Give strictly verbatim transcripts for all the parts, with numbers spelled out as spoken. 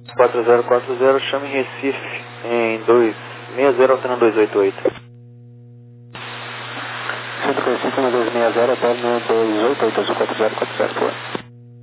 quatro zero quatro zero, chame Recife em dois seis zero, alternando dois oito oito. Centro Recife no dois seis zero, alternando dois oito oito, azul quatro zero quatro zero, por favor.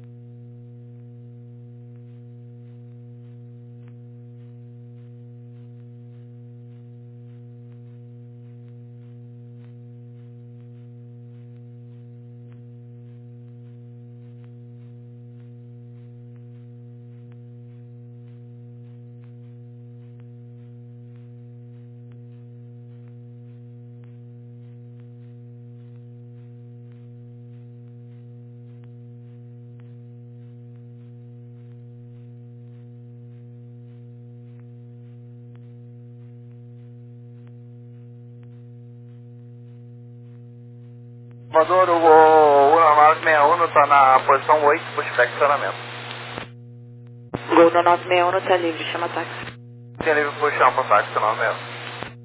Salvador, o nove seis um está na posição oito, pushback estacionamento. Gol no nove seis um está livre, chama táxi. Tem livre para puxar para táxi, nove seis um.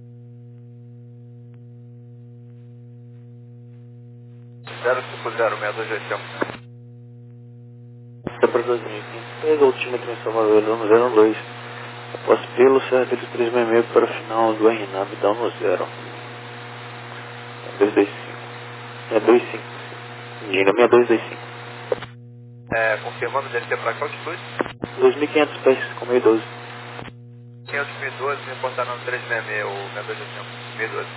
zero cinco zero seis dois oito um. Está para dois mil e quinze. Pega o altímetro em Salvador, no zero dois. Após pelo, serra três seis seis para o final do R N A B, dá no zero. dois dois cinco. É dois cinco. Indica seis dois dois cinco. É, confirmando D T para qual altitude? dois mil e quinhentos pés, com meio doze. quinhentos mil e doze, me importaram no três seis seis, o seis dois oito um, mil e doze.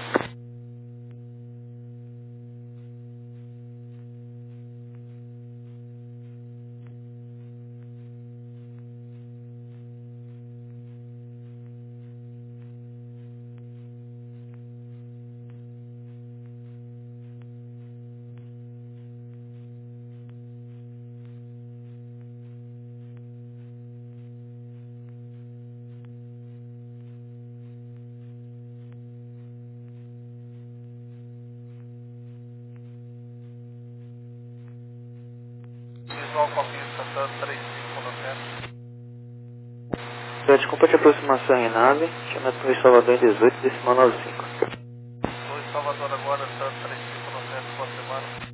Visual Copista, três cinco nove zero. Pede desculpa de aproximação R N A B, chama a Salvador em dezoito, decimal noventa e cinco. dois Salvador agora, três cinco nove zero, boa semana.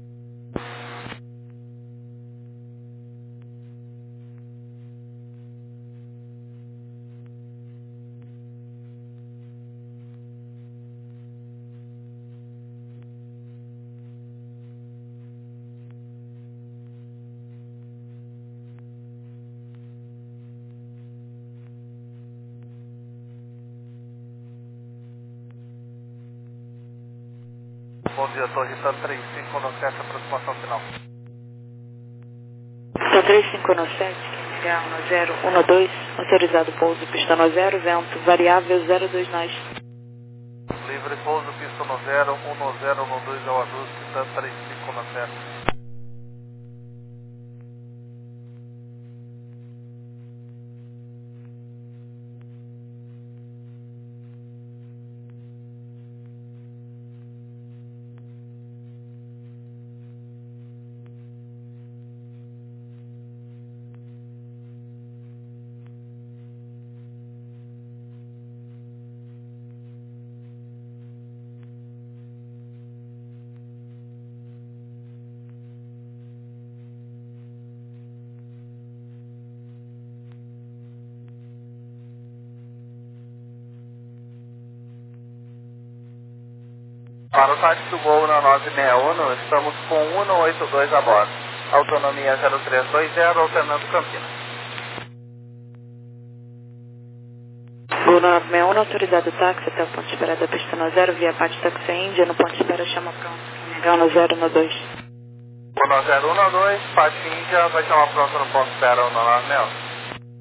Bom dia, Torre, está três cinco nove sete, aproximação final. Está três cinco nove sete, H um zero um dois, autorizado pouso, pista no zero, vento, variável zero dois nós. Livre pouso, pista no zero, um zero um dois é o ajuste, está três cinco nove sete. Para o táxi do voo na nove seis um, estamos com um um oito dois a bordo. Autonomia zero três dois zero, alternando Campinas. Gol no nove seis um, autorizado táxi até o ponto de espera da pista no zero, via parte táxi Índia, no ponto de espera chama pronto. H um zero um dois. um zero um dois, parte Índia, vai chamar pronto no ponto de espera no nove seis um.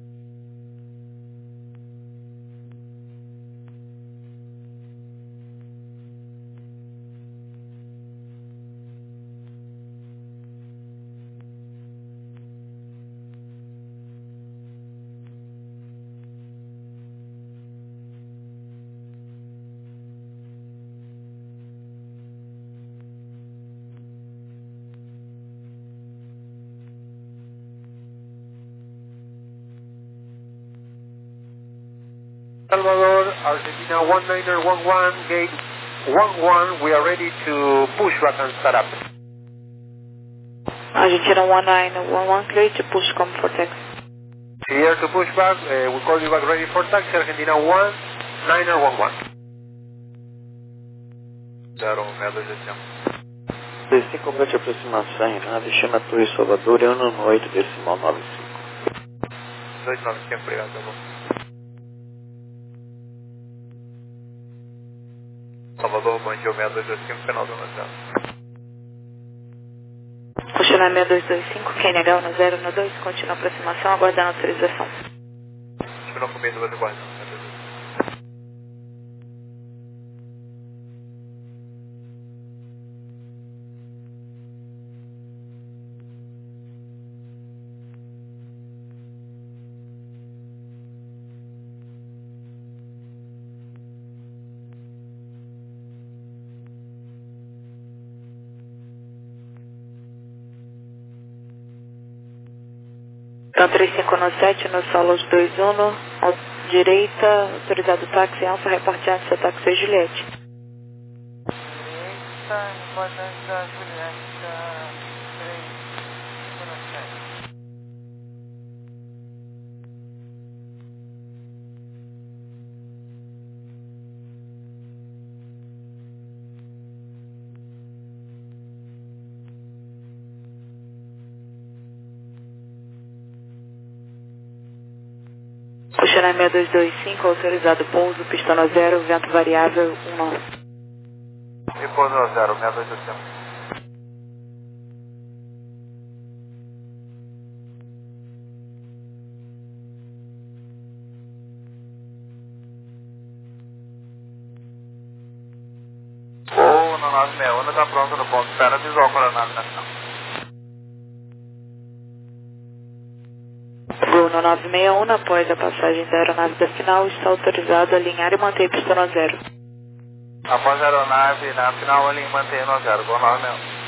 Salvador, Argentina one nine one one, gate one one, we are ready to push back and start up. Argentina one nine one one, clear to push, come for taxi. Clear to pushback, uh, we call you back ready for taxi, Argentina one, niner one one. zero um seis dois cinco. Desci complete aproximação em nave, chama Torre Salvador, é ano oito, decimal nove cinco. dois nove cinco, obrigado, tá bom. Salvador, bom dia, seis dois dois cinco, final do ano zero. Continuar seis dois dois cinco, Q N H no zero no dois, continua a aproximação, aguardando autorização. Continua comigo, vai aguardar. Então três cinco no sete, no Solos dois um, direita, autorizado táxi Alfa, reporte antes do táxi Juliette. Direita, reporte da Juliette, três cinco no sete. Puxando seis dois dois cinco, autorizado pouso, pistão zero, vento variável um nove. Repouso no zero, seis dois dois cinco. Voo no nove seis um, está pronto no ponto, espera visual para a nave nacional. Voo no nove seis um, após a passagem da aeronave da final, está autorizado a alinhar e manter pistão zero. Após a aeronave na final, ele mantém no zero, voo nove seis um.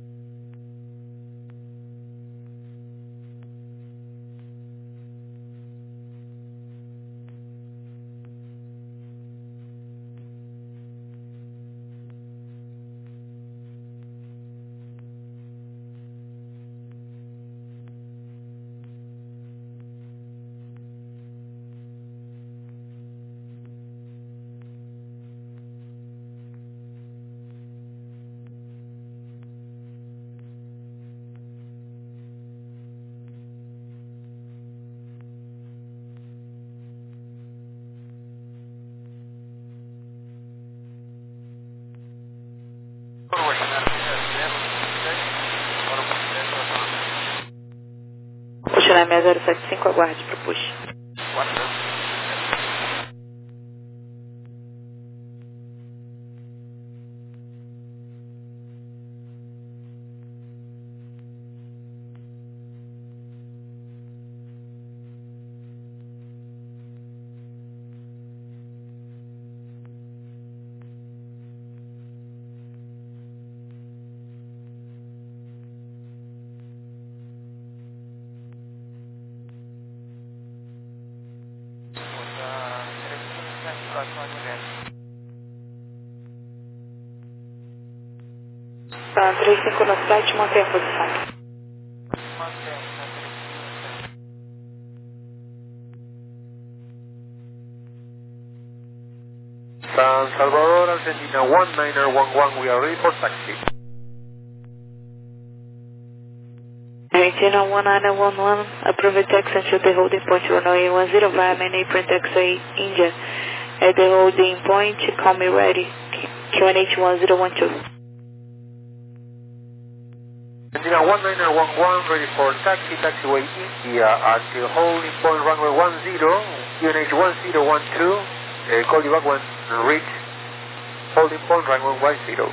Puxando seis zero sete cinco, aguarde para o push. Tá, três cinco no sete, mantém a posição. San Salvador, Argentina one niner one one, we are ready for taxi. Argentina one nine one one, approve taxi until the holding point runway one zero via main apron taxiway India. At the holding point, call me ready. Q N H one zero one two. Argentina one niner one one, ready for taxi, taxiway India until holding point runway one zero, Q N H one zero one two. Uh, call you back when reach holding point runway one zero.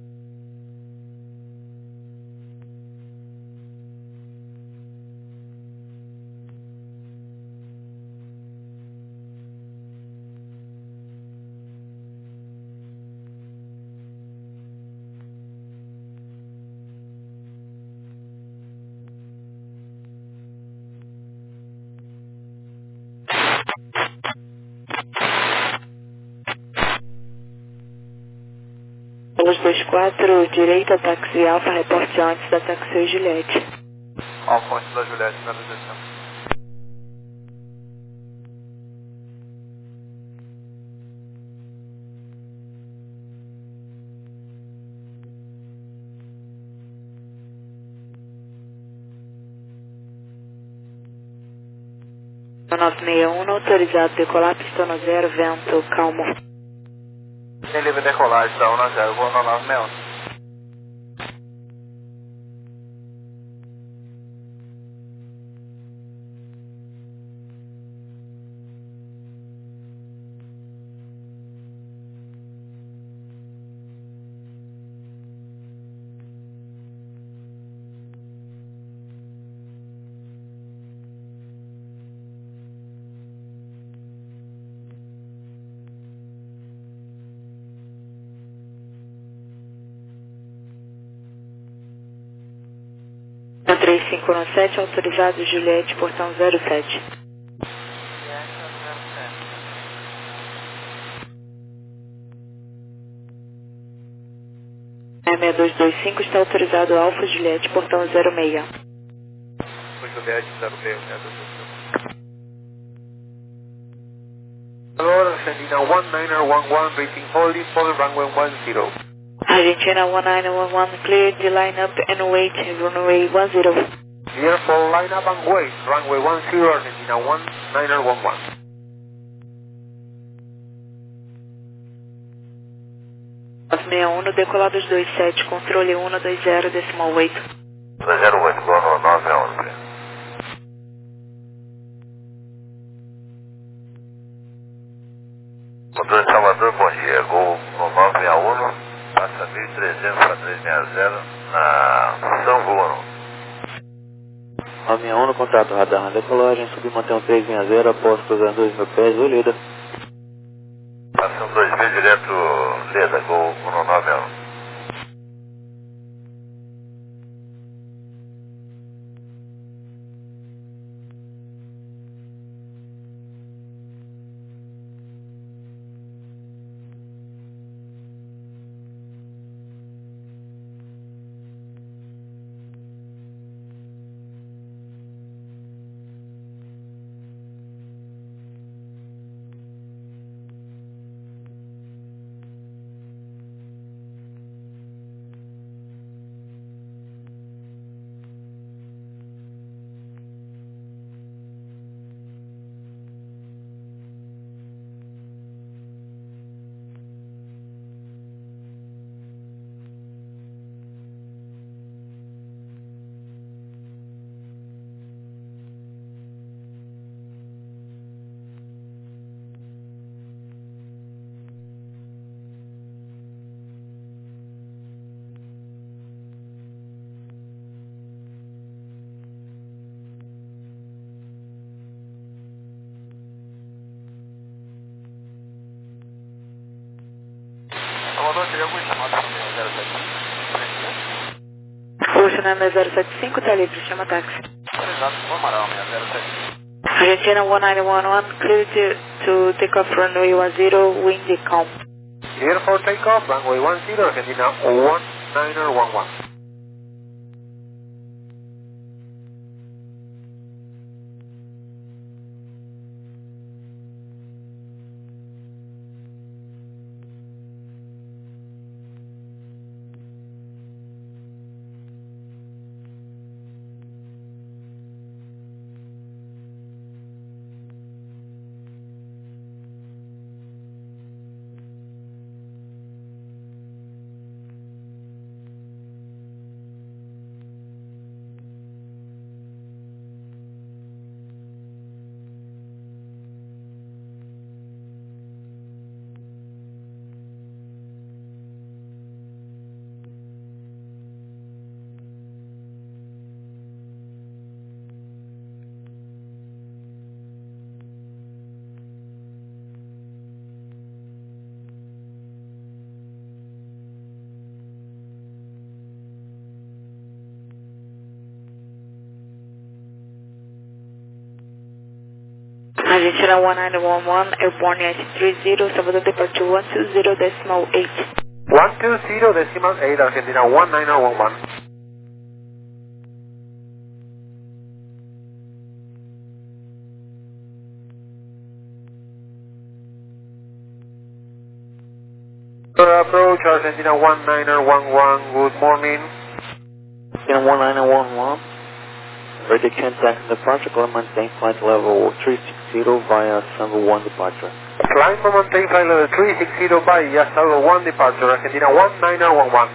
Solos dois quatro, direita, táxi Alfa, reporte antes da táxi Juliette. Alfa antes da Juliette, seis dois dois cinco. nove seis um, autorizado decolar, pistão no zero, vento calmo. Tem livre decolagem, está um a zero, voo no nove seis um. três cinco um sete, autorizado Juliette, portão zero sete. seis dois dois cinco está autorizado Alfa Juliette, portão zero seis. Juliette zero seis, zero seis. Hello, Argentina one niner one one, reaching holding point runway one zero. Argentina one nine one one, clear the lineup and wait, runway one zero. Clear for lineup and wait, runway one zero, Argentina one niner one one. nove seis um, decolados dois sete, controle um dois zero, decimal oito. zero oito, voo no nove seis um. Controle de Salvador, bom dia. Gol no nove seis um, passa mil e trezentos para trezentos e sessenta na São Bruno. nove seis um no contato radar na decolagem, subir mantém três seis zero, após cruzando dois mil pés, oi Leda. Passando dois mil direto, Leda, gol no nove seis um. Salvador, teria algum chamado para o zero sete cinco? O China zero sete cinco está livre, chama táxi. Exato, vou Amaral, zero sete cinco. Argentina one nine one one, clear to, to take off runway one zero, wind calm. Clear for takeoff, runway one zero, Argentina one niner one one. Argentina one nine one one, airborne at three zero, Salvador departure one two zero decimal eight. one two zero decimal eight, Argentina one niner one one. Approach Argentina one niner one one, good morning. Argentina one nine one one, Ready contact departure, climb maintain flight level three sixty via Salvo one departure. Climb and maintain flight level three sixty via Salvo one departure, Argentina one niner one one.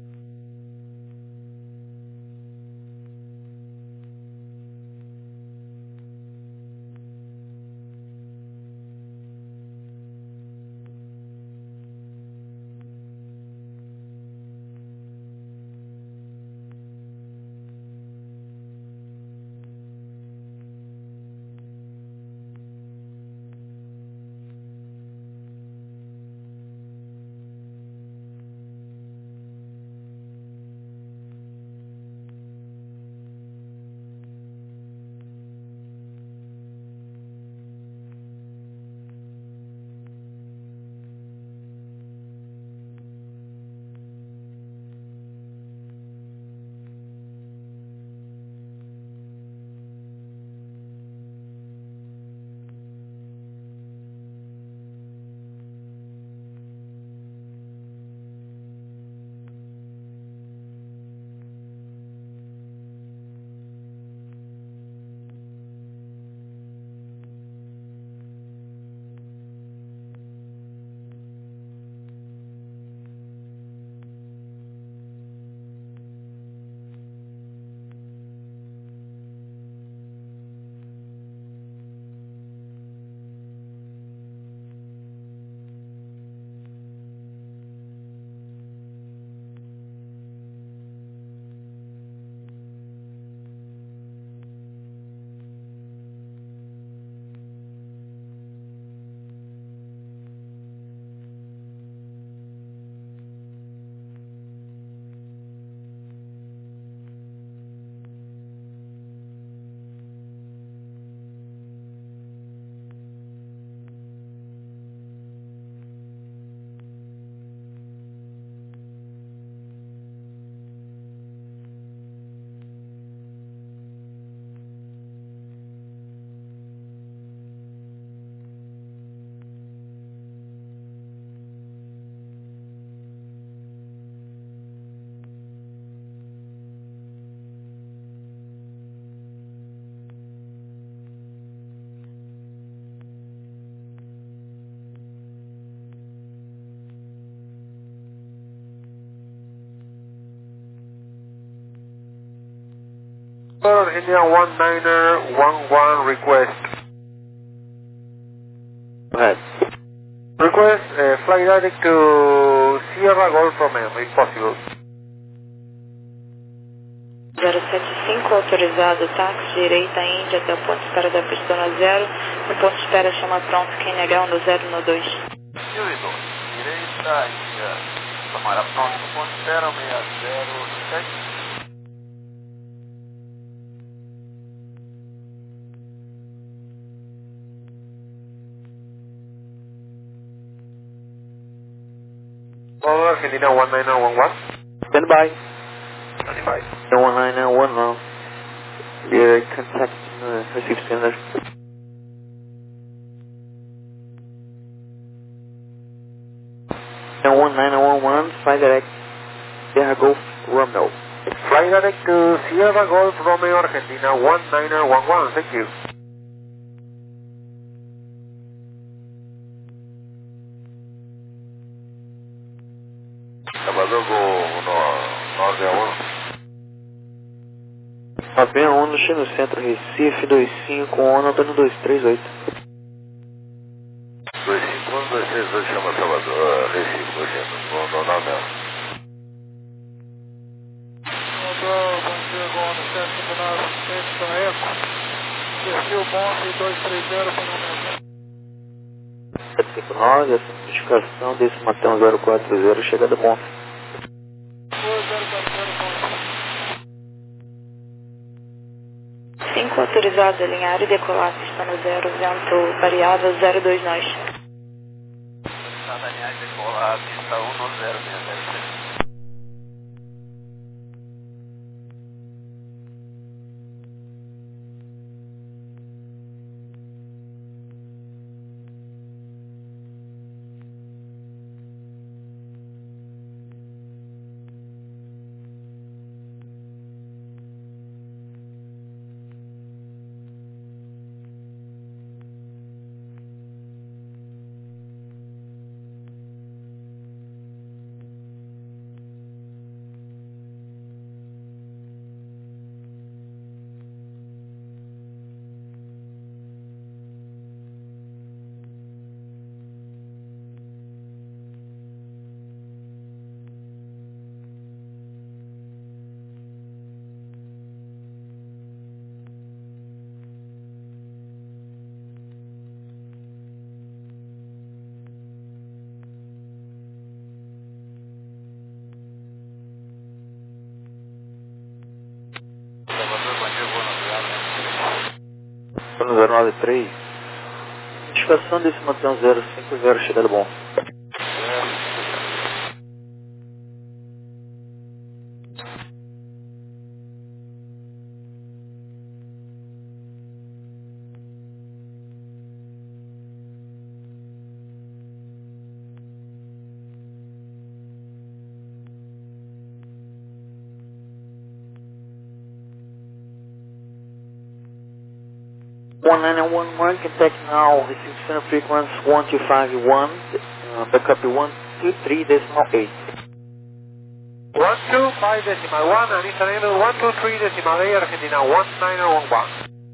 India one niner one one request. Go ahead. Request uh, fly direct to Sierra Golf Romeo, if possible. zero sete cinco autorizado, táxi direita Índia até o ponto de espera da pista no zero. No ponto de espera chama pronto, Q N H no zero no dois. Direita Índia, tomara pronto no ponto de espera seis zero sete. Over Argentina one niner one one. Stand by. Stand by. one niner one one. Yeah, contact uh, receive standard. one niner one one, fly direct Sierra Golf Romeo. Fly direct to Sierra Golf Romeo, Argentina one niner one one. Thank you. Salvador Gol nove um. nove um no Chino Centro, Recife dois cinco um, Antônio dois três oito. dois cinco um, dois três oito chama Salvador, Recife dois cinco um, no nove um. Bom dia, Gol no sete cinco nove, sexta Eco. Perfil Monte dois três zero, finalmente. sete cinco nove, identificação desse Matão zero quatro zero, chegada bom. cinco autorizado, alinhar e decolar, pista no zero, vento variável zero dois nós. Está alinhar e decolar, pista um no zero mesmo. zero nove três. Notificação desse mantenhão zero cinco zero, chegada bom. one nine one one, contact now, receive center frequency one two five one, uh, backup one two three decimal eight. one two five decimal one, Anita Nelo, one two three decimal eight, Argentina one nine one one.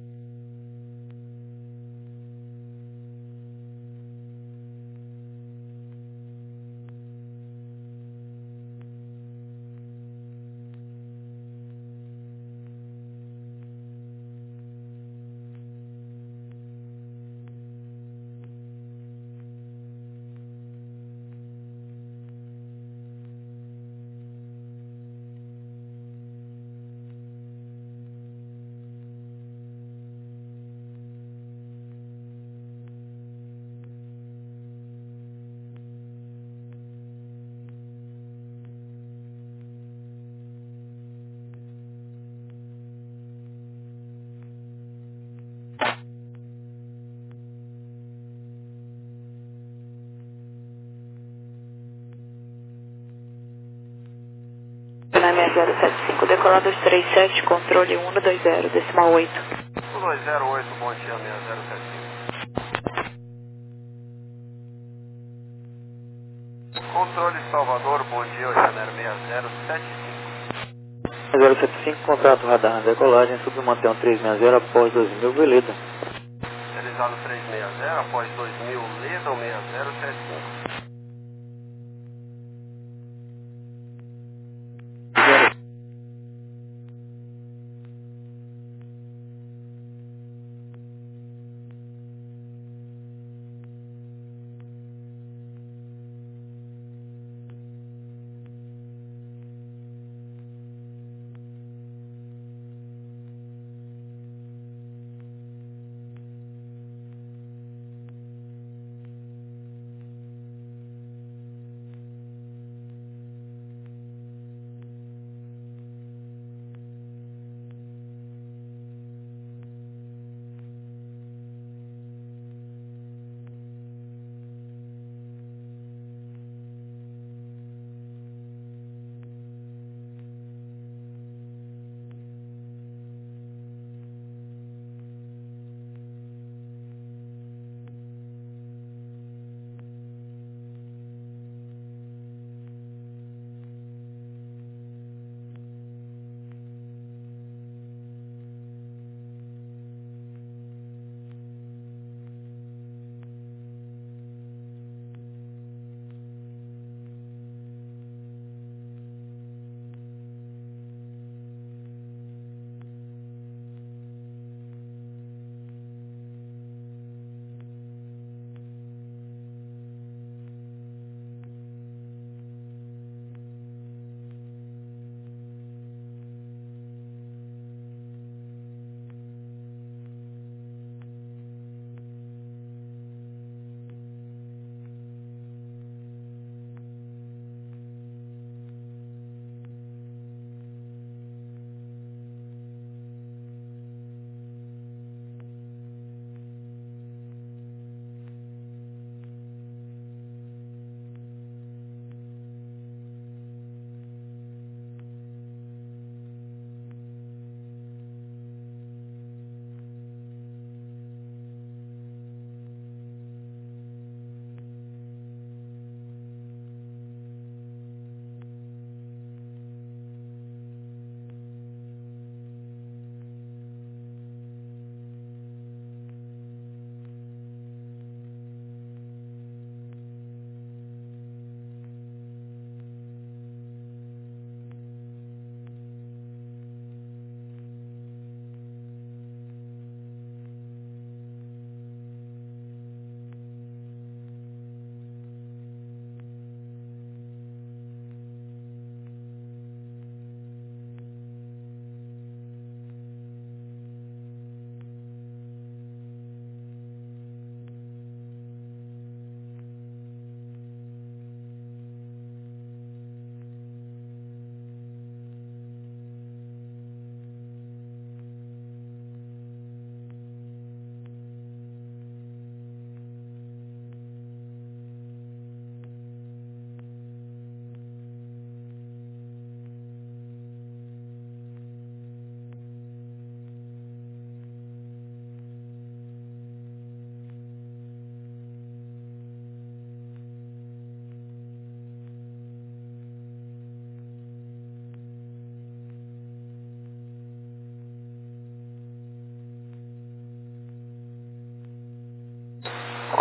zero sete cinco, decolar dois três sete, controle um dois zero, decimal oito. um dois zero oito, bom dia, seis zero sete cinco. Controle Salvador, bom dia, Oceaneiro seis zero sete cinco. zero sete cinco, contato radar na decolagem, subiu mantenhão trezentos e sessenta após dois mil, Veleda. Realizado trezentos e sessenta após dois mil, Leda seis zero sete cinco.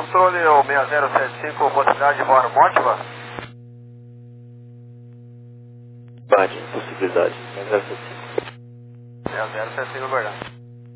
controle o seis zero sete cinco, possibilidade de voar Motiva? Bate, possibilidade. seis zero sete cinco. seis zero sete cinco, verdade.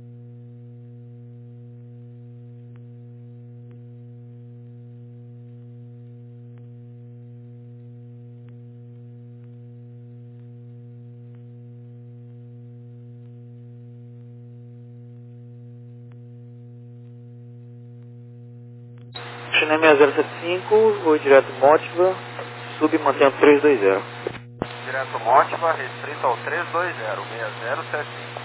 China seis zero sete cinco, vou direto Motiva, sub mantém três dois zero. Direto Motiva, restrito ao três dois zero, seis zero sete cinco.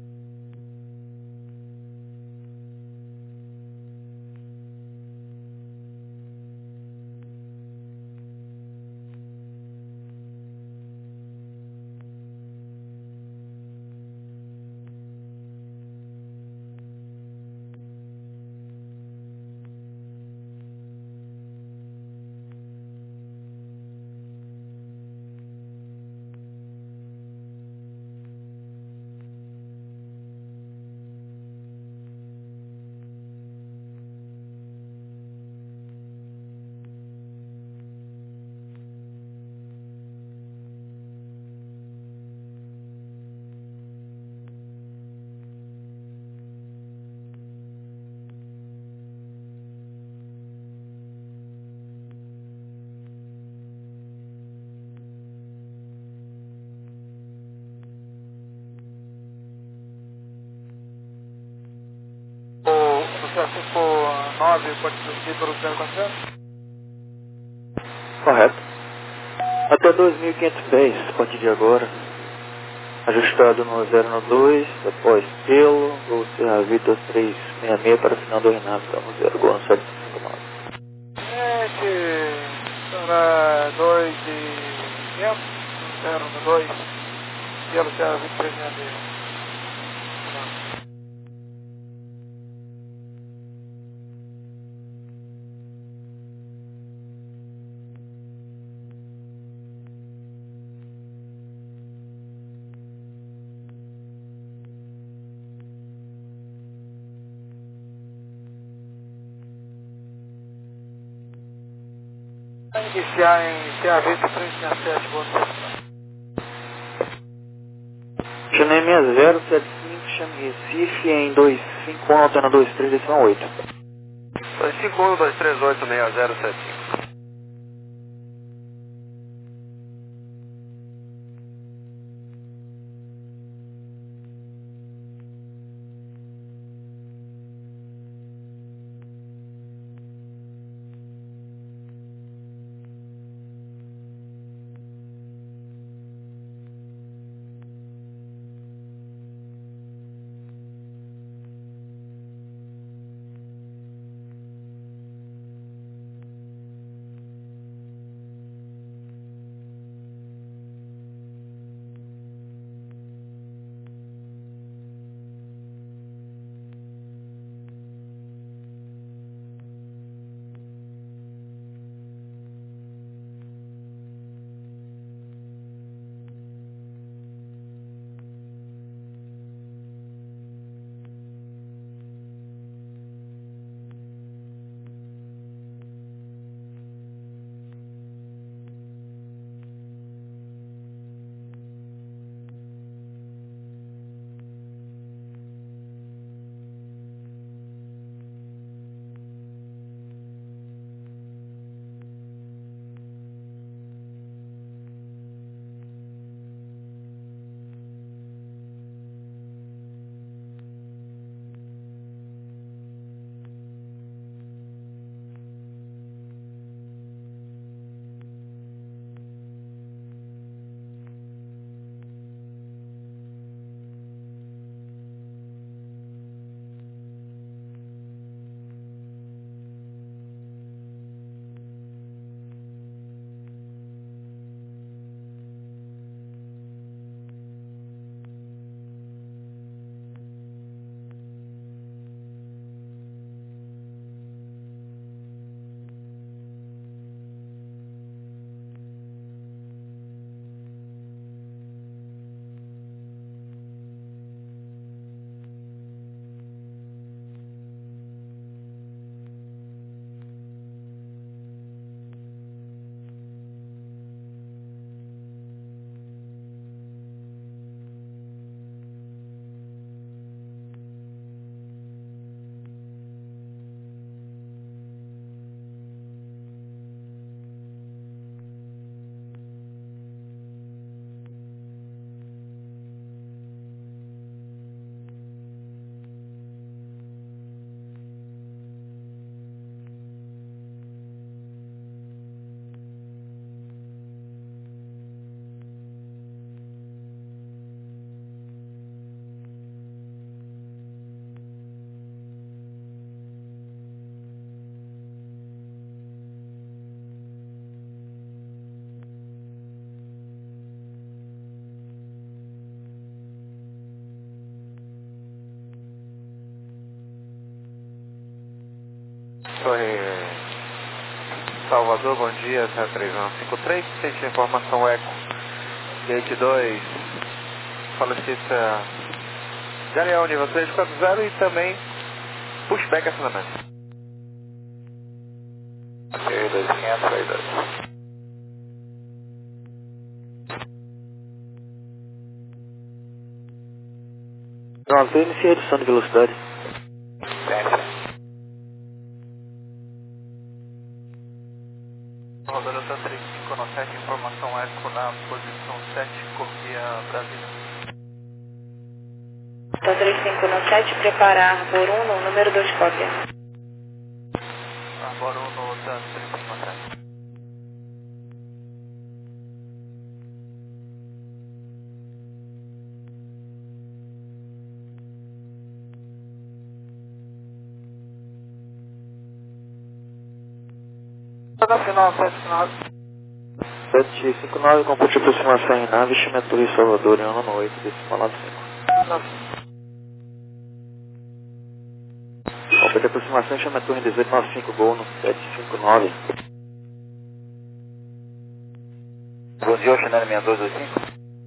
cinco nove, pode prosseguir para o zero quatro zero? Correto. Até dois mil quinhentos e dez, a partir de agora. Ajustado no zero dois, após pelo, Gol Serra Vitor três seis seis para o final do Renato, no zero, Gol sete cinco nove. Gente, para dois e quinhentos, zero dois, pelo Serra Vitor três seis seis. Iniciar em C A V três seis sete, boa noite. China seis zero sete cinco, chame Recife em dois cinco um, altena dois três, decimal oito. dois cinco um, dois três oito, seis zero sete cinco. Salvador, bom dia, zero três um cinco três, sente informação Eco, Gate dois, solicita Galeão nível três quatro zero e também pushback acionamento. Ok, dois quinhentos, aí dois. Pronto, eu iniciei a redução de velocidade. Ciência. Salvador, Delta três cinco nove sete, informação Eco na posição sete, copia Brasília. Delta três cinco nove sete, preparar Arbor um no número dois, cópia. Arbor um no Delta três cinco nove sete. Na final, sete nove. sete cinco nove, compute aproximação em nave, estimento Rio Salvador em um nove oito, decimal nove cinco. Compute aproximação, estimento em dezoito nove cinco, gol no sete cinco nove. Bom dia, Oceano seis dois dois cinco.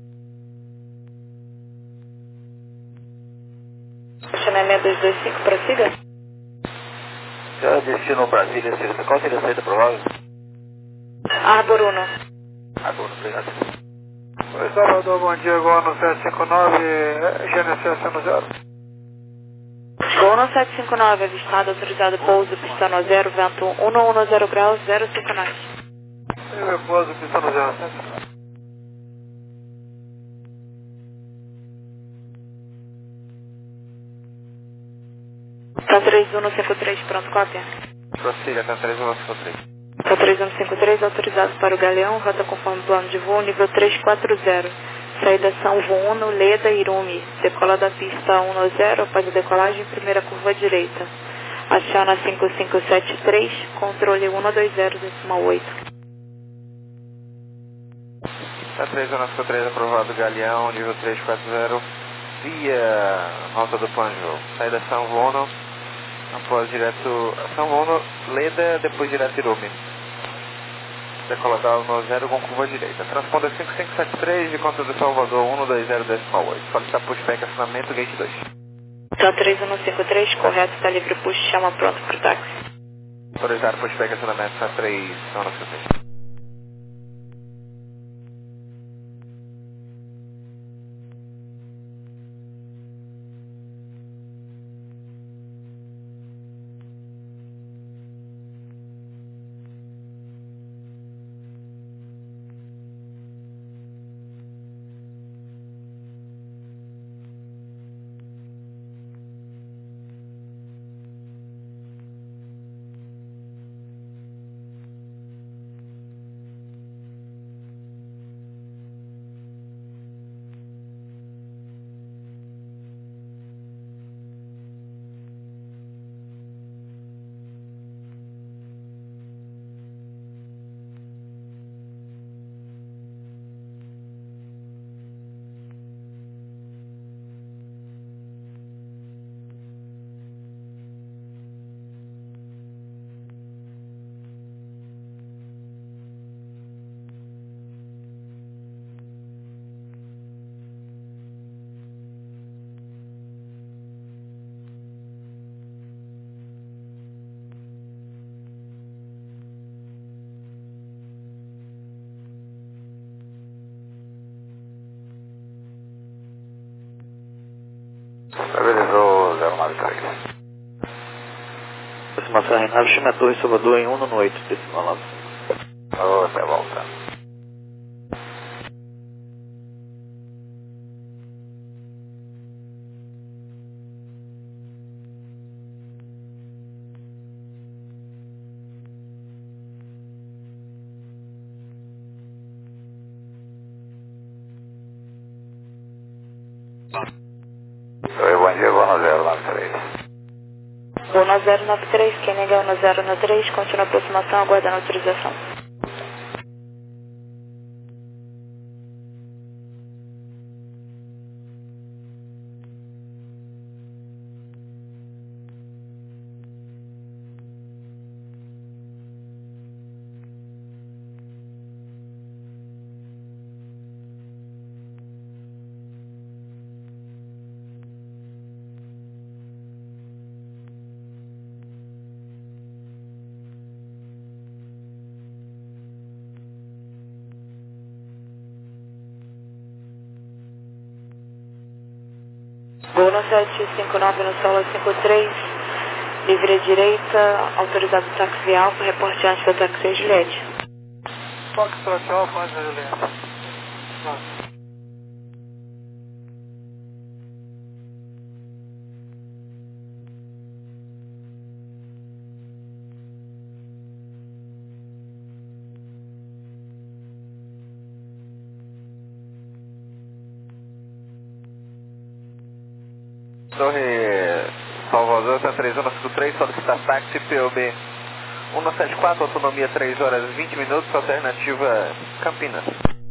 Oceano seis dois dois cinco, prossiga. Senhor, destino Brasília, qual seria a saída provável? Arbor um. Agora, obrigado. Oi, Salvador, bom dia, Gol no sete cinco nove, G N C acima zero. Gol no sete cinco nove, avistado, autorizado pouso, pista no zero, vento um um um zero graus, zero cinco nove. Eu repouso, pista no zero, sete cinco nove. Delta três um cinco três, pronto, cópia. Prossiga, Delta três um cinco três. Delta três um cinco três, autorizado para o Galeão, rota conforme plano de voo, nível três quatro zero. Saída São Vuno, Leda, Irume. Decola da pista um zero, após a decolagem, primeira curva direita. Aciona cinco cinco sete três, controle um dois zero, decimal oito. Delta três um cinco três, aprovado Galeão, nível três quatro zero, via rota do Panjo. Saída São Vuno, após direto São Vuno, Leda, depois direto Irume. Decola da um zero com curva direita. Transponder cinco cinco sete três de conta do Salvador um dois zero decimal oito. Solicitar pushback acionamento gate dois. Delta três um cinco três, correto, está livre push, chama pronto para o táxi. Autorizar pushback acionamento Delta três um cinco três. Estabilizou zero nove três. Aproximação em nave, estimento Rio Salvador em um nove oito, decimal nove cinco. Oh, você volta. Oi, bom dia, Gol no zero nove três. Gol no zero nove três, quem nega no zero nove três, continua a aproximação, aguardando autorização. Uno sete cinco nove no solo cinco três, livre à direita, autorizado táxi Alfa, reporte antes da táxi Juliette. Foxtrot Alfa, antes da Juliette. Torre Salvador, Santa três um cinco três, solicita táxi P O B cento e setenta e quatro, autonomia três horas e vinte minutos, alternativa Campinas.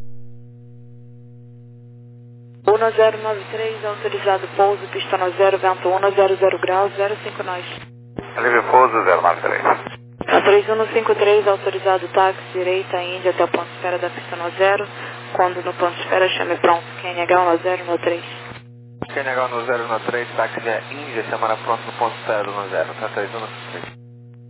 Uno zero nove três, autorizado pouso, pista no zero, vento um zero zero graus, zero cinco nós. Livre pouso zero nove três. Na três um cinco três, autorizado táxi, direita, Índia, até o ponto de espera da pista no zero. Quando no ponto de espera, chame pronto, Q N H um zero no três. Q N H um zero no três, táxi é Índia, chamada pronto no ponto de espera do no zero, na três um cinco três.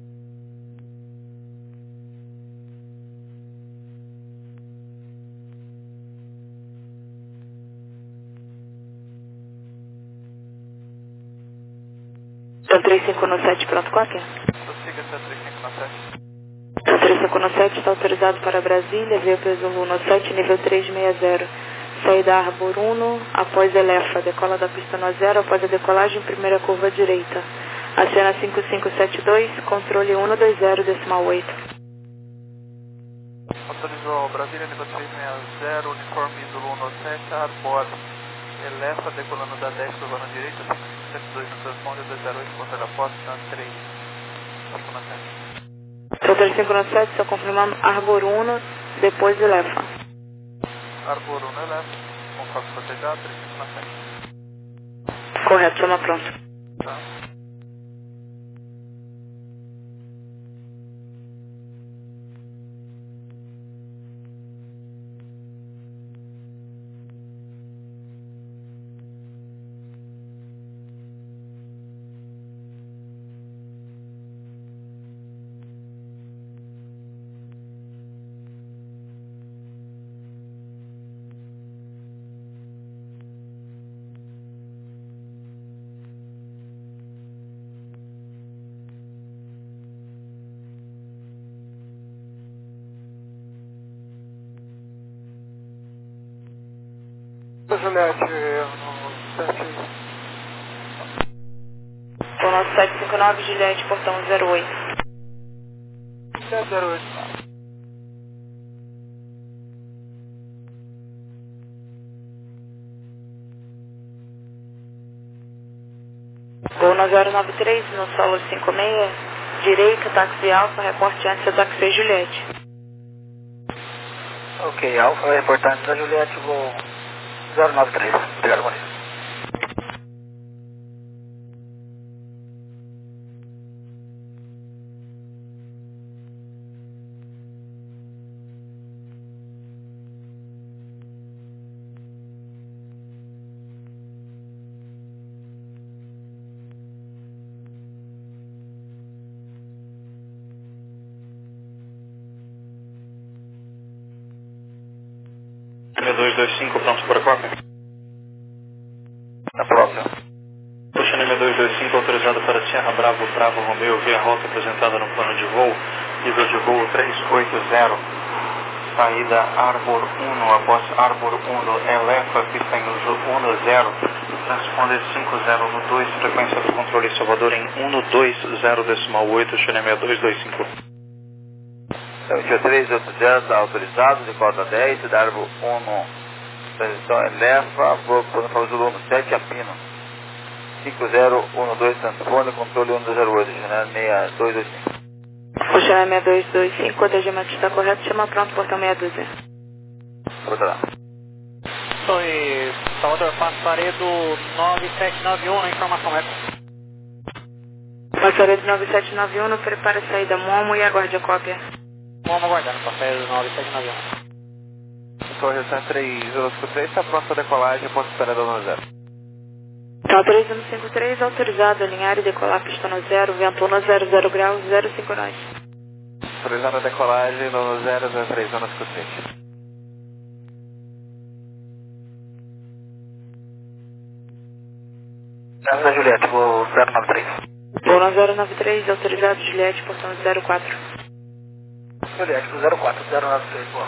Tá três cinco sete, pronto, cópia? Prossiga, tá três cinco sete. Tá três cinco sete, está autorizado para Brasília, veio peso um sete, nível três seis zero. Saída Arbor um, após Elefa, decola da pista no zero, após a decolagem, primeira curva direita. Acena cinco cinco sete dois, controle um dois zero, decimal oito. Autorizou Brasília, nível três seis zero, uniforme ídolo um sete, Arbor, Elefa, decolando da dez, curva na direita, cinco cinco sete dois no transponder, dois zero oito, contra da porta, três cinco sete. Então três cinco sete, só confirmando Arbor um, depois Elefa. Arbor um, Elefa, conforme protegado, três cinco sete. Correto, chama pronto. Tá. Juliette, no sete. Então nosso sete cinco nove, Juliette, portão zero oito. sete zero oito. Uno zero nove três, no solo cinco seis, direita, táxi Alfa, reporte antes da táxi Juliette. Ok, Alfa vai reportar antes da Juliette, vou zero nove três. Obrigado, Maurício. dois dois cinco, pronto para cópia. Na próxima. Puxa M dois dois cinco, autorizado para Sierra Bravo, Bravo Romeo, via rota apresentada no plano de voo, nível de voo três oito zero, saída Arbor um, após Arbor um, Elefa, pista em uso um zero, transponder cinco zero no dois, frequência do controle Salvador em um dois zero decimal oito, Xenemé dois dois cinco. Então, três oito zero está autorizado, de cota dez, Darbo um, transição Elefa, voo para o Zulu sete, Apino. cinco zero um dois, transponder, controle um zero oito, Janela seis dois dois cinco. Puxa seis dois dois cinco, o atendimento está correto, chama pronto, portão seis dúzia. Bota lá. Oi, Salvador, Passaredo nove sete nove um, informação é. Passaredo nove sete nove um, prepara a saída Momo e aguarde a cópia. Vamos aguardar no Passaredo nove sete nove um. Torre Santa três um cinco três, está pronta a decolagem, ponto de espera do no zero. Então três um cinco três, autorizado a alinhar e decolar pista no zero, vento um zero zero graus, zero cinco nós. Autorizado a decolagem no zero zero três um cinco três. Da Juliette, vou zero nove três. Voo zero nove três, autorizado Juliette, portão zero quatro. Juliette, zero quatro, zero nove três, boa.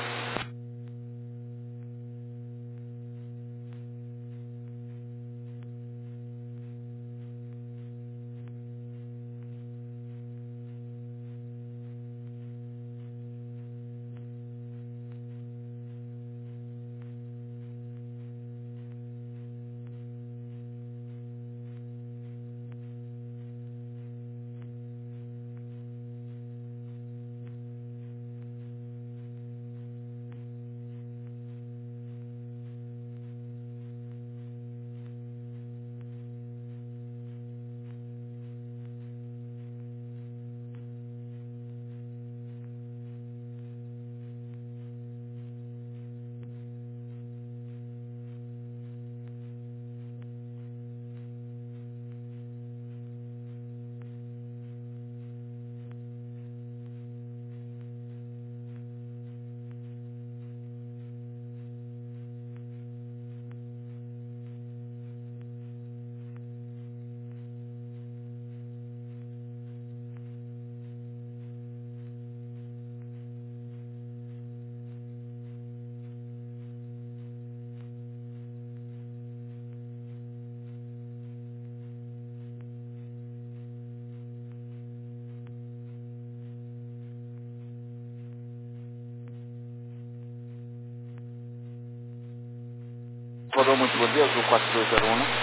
Rodou muito bom dia, azul quatro dois zero um.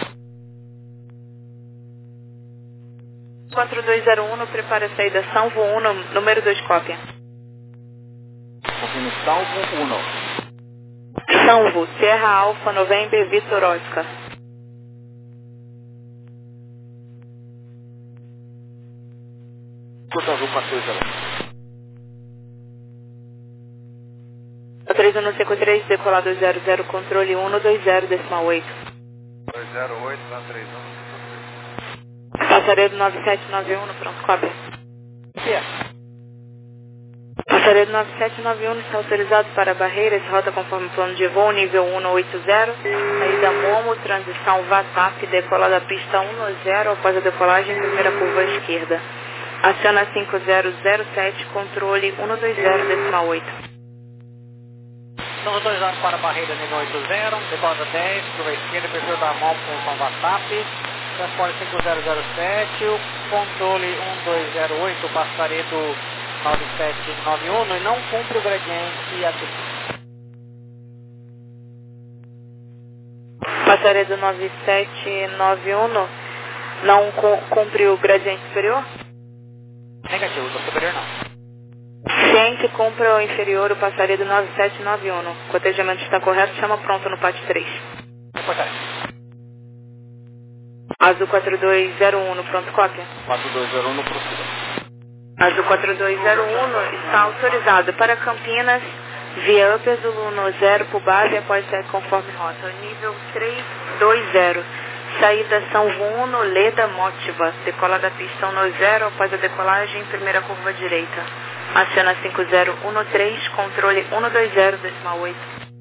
quatro dois zero um, prepara a saída Salvo um, número dois, cópia. Confirme Salvo um. Salvo, Sierra Alfa, November, Vitor Oscar. Curta azul quatro dois zero um. três um cinco três, decolar dois zero zero, controle um dois zero, decimal oito. dois zero oito, lá três um. Passaredo nove sete nove um, pronto, cópia. Yeah. Passaredo nove sete nove um está autorizado para barreiras, rota conforme plano de voo, nível um oito zero, saída Momo, transição V A T A P, decolar da pista um zero, após a decolagem, primeira curva à esquerda. Aciona cinco zero zero sete, controle um dois zero, decimal oito. Estamos autorizados para a barreira nível oito zero, decola dez, curva à esquerda, perfil da mão com som V A T A P, transporte cinco zero zero sete, controle um dois zero oito, passaredo nove sete nove um e não cumpre o gradiente A T P. Passaredo nove sete nove um não cumpre o gradiente superior? Negativo, do superior não. Ciente, compra o inferior, o passaredo nove sete nove um. O cotejamento está correto, chama pronto no P A T três. Azul quatro dois zero um, pronto, cópia. quatro dois zero um, procura. Azul quatro dois zero um está autorizado para Campinas, via Upper Zulu no zero, por base após ser conforme rota. Nível três dois zero. Saída São Vuno, Leda, Motiva. Decola da pista um zero, após a decolagem, primeira curva direita. Aciona cinco zero um três, controle um dois zero, decimal oito.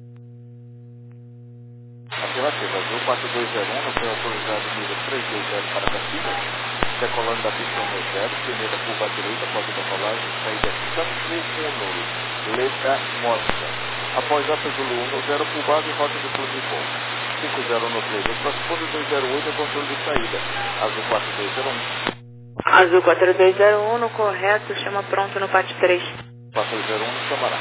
Afirmativo, azul quatro dois zero um, foi autorizado nível três dois zero para Campinas, decolando da pista um zero, primeira curva direita, após a decolagem, saída São Vuno, Leda, Motiva. Após a Zulu um zero, por base e rota de plano de voo. cinco zero um três, o transporte dois zero oito é controle de saída, azul quatro dois zero um. Azul quatro dois zero um, correto, chama pronto no P A T três. quatro zero um, chamará.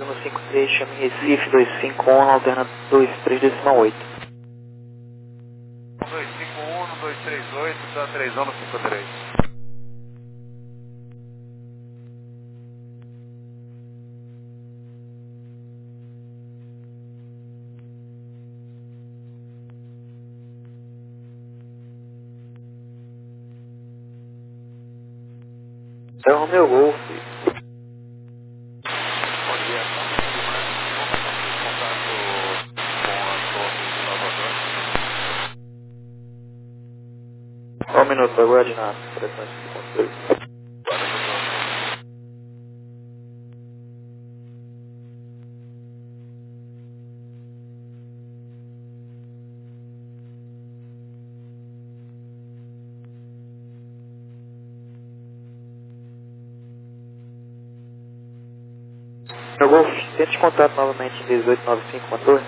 um cinco três, chame Recife dois cinco um, alterna dois três decimal oito. dois cinco um, dois três oito, três um cinco três. É o meu Golf. Bom dia, contato com a torre de Salvador. Só um minuto, aguarde na frequência do controle. Meu Golf, tente contato novamente em dezoito noventa e cinco com a torre.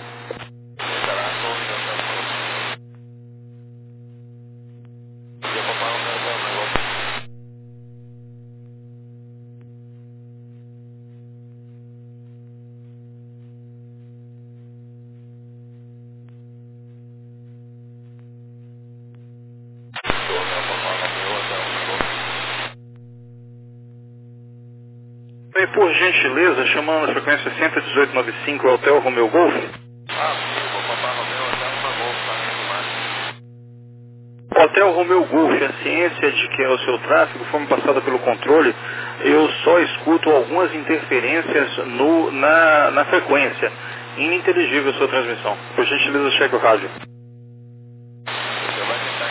E por gentileza, chamando a frequência cento e dezoito noventa e cinco, Hotel Romeo Golf. Ah, sim, vou comprar Romeo até uma Golf também, demais. Hotel Romeo Golf, a ciência de que é o seu tráfego, foi me passada pelo controle, eu só escuto algumas interferências no, na, na frequência. Ininteligível a sua transmissão. Por gentileza, cheque o rádio. Você vai tentar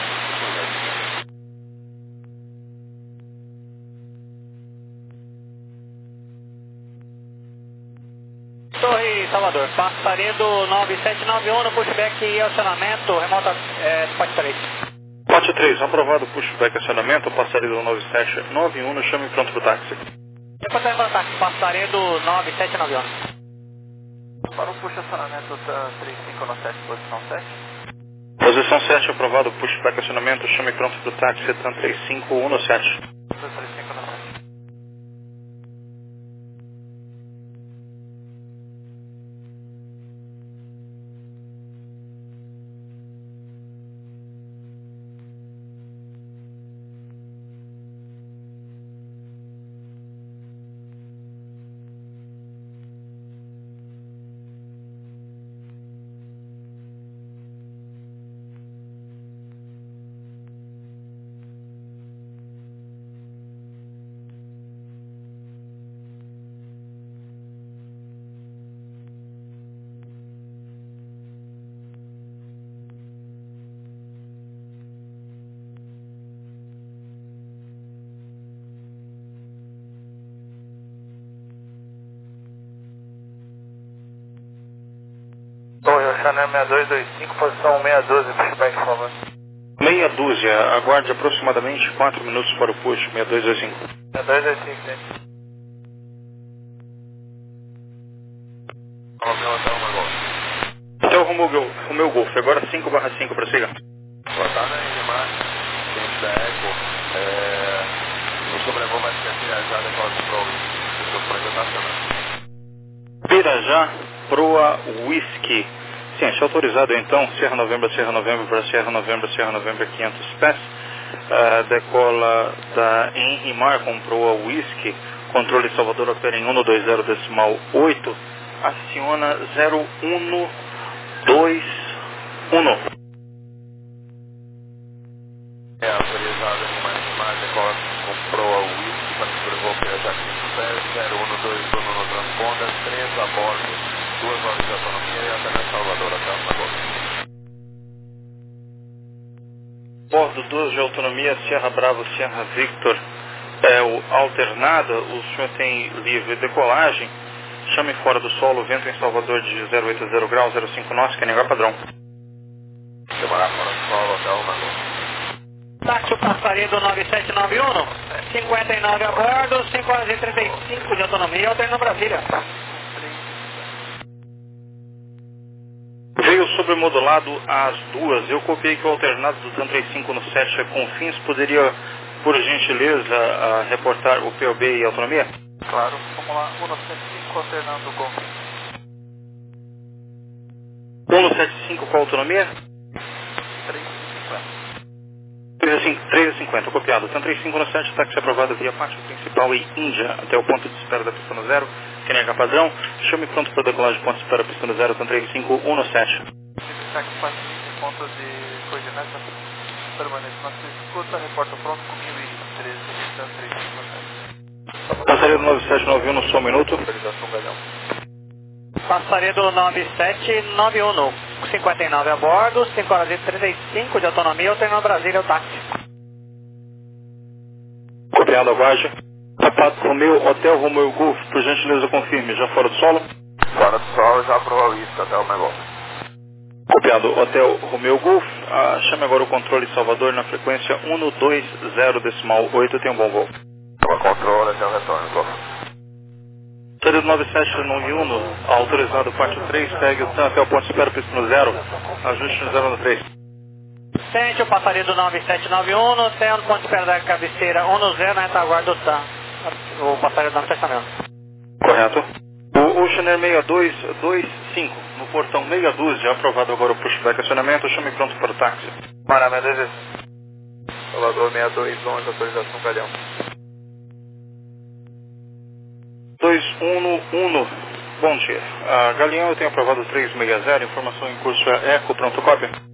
Torre Salvador, Passaredo nove sete nove um, no pushback e acionamento, remota é, Pote três. Pote três, aprovado pushback acionamento, Passaredo nove sete nove um, no chame pronto para o táxi. Depois vai para o táxi, Passaredo nove sete nove um. Para o push acionamento três cinco no sete, posição sete. Posição sete, aprovado pushback acionamento, chame pronto para o táxi, Setan três cinco um no sete. três cinco no sete. Torre Chanel seis dois dois cinco, posição seis doze, pushback, por favor. Meia dúzia, aguarde aproximadamente quatro minutos para o push, seis dois dois cinco. seis dois dois cinco, né? Romeo até uma Golf. Até o Romeo Golf, Romeo Golf, agora cinco barra cinco, prossiga. Boa tarde, Neymar. Gente da Eco. É... O sobrevoo vai ser viajado para o Pro. O seu plano está funcionando. Pirajá, Proa, Whisky. Sim, está autorizado então, Sierra Novembro, Sierra Novembro para Sierra Novembro, Sierra Novembro quinhentos pés. Uh, decola da Henry Mar com Proa Whisky. Controle Salvador opera em cento e vinte decimal oito. Aciona zero um dois um. É autorizado em mais Neymar, decola com Proa Whisky para sobrevoo Pirajá quinhentos pés, zero um dois um no transponder, três a bordo. Duas horas de autonomia e até na Salvador, até uma Golf. Bordo duas de autonomia, Sierra Bravo, Sierra Victor, é o alternada, o senhor tem livre decolagem, chame fora do solo, vento em Salvador de zero oitenta graus, zero cinco nós, que é negar padrão. Demorar fora do solo até uma Golf. Táxi Passaredo nove sete nove um, cinquenta e nove a bordo, cinco horas e trinta e cinco de autonomia, alternando Brasília. Veio sobremodulado às duas. Eu copiei que o alternado do TAM trinta e cinco no sete é com fins. Poderia, por gentileza, uh, reportar o P O B e autonomia? Claro, vamos lá, um sete cinco. Fernando Gomes. um sete cinco, qual a autonomia? três três e cinquenta, copiado. Então três cinco um sete, táxi aprovado via pátio principal e Índia até o ponto de espera da pista no zero, que nem H padrão. Chame pronto para decolagem, ponto de espera pista no zero, então três cinco um sete. táxi facilite, ponto de coordenada permanente na sua escuta, reporta pronto com mil e treze, então três cinco um sete. Passaria do nove sete nove um no só um minuto. Autorização Galhão. Passaria do nove sete nove um, cinquenta e nove a bordo, cinco horas e trinta e cinco de autonomia, alternando Brasília, o táxi. Copiado, aguarde. Papato Romeu, Hotel Romeu Golf, por gentileza confirme, já fora do solo? Fora do sol, já aprovou isso, até o negócio. Copiado, Hotel Romeu Golf, ah, chame agora o controle Salvador na frequência um dois zero decimal oito, tem um bom voo. O controle até o retorno, Golf. Série do nove sete nove um, autorizado parte três, segue o TAM até o ponto de espera pista no zero, ajuste no zero no três. Sente o passaria do nove sete nove um, no céu, no ponto de espera da cabeceira um no zero, na retaguarda do TAM. O passaria do nove sete nove um. Correto. O Ocean Air seis dois dois cinco, no portão meia dúzia, aprovado agora o pushback acionamento, chame pronto para o táxi. Maravilha, Salvador seis dois onze, autorização Galhão. dois um um, bom dia. A Galeão eu tenho aprovado três seis zero, informação em curso é Eco, pronto, cópia.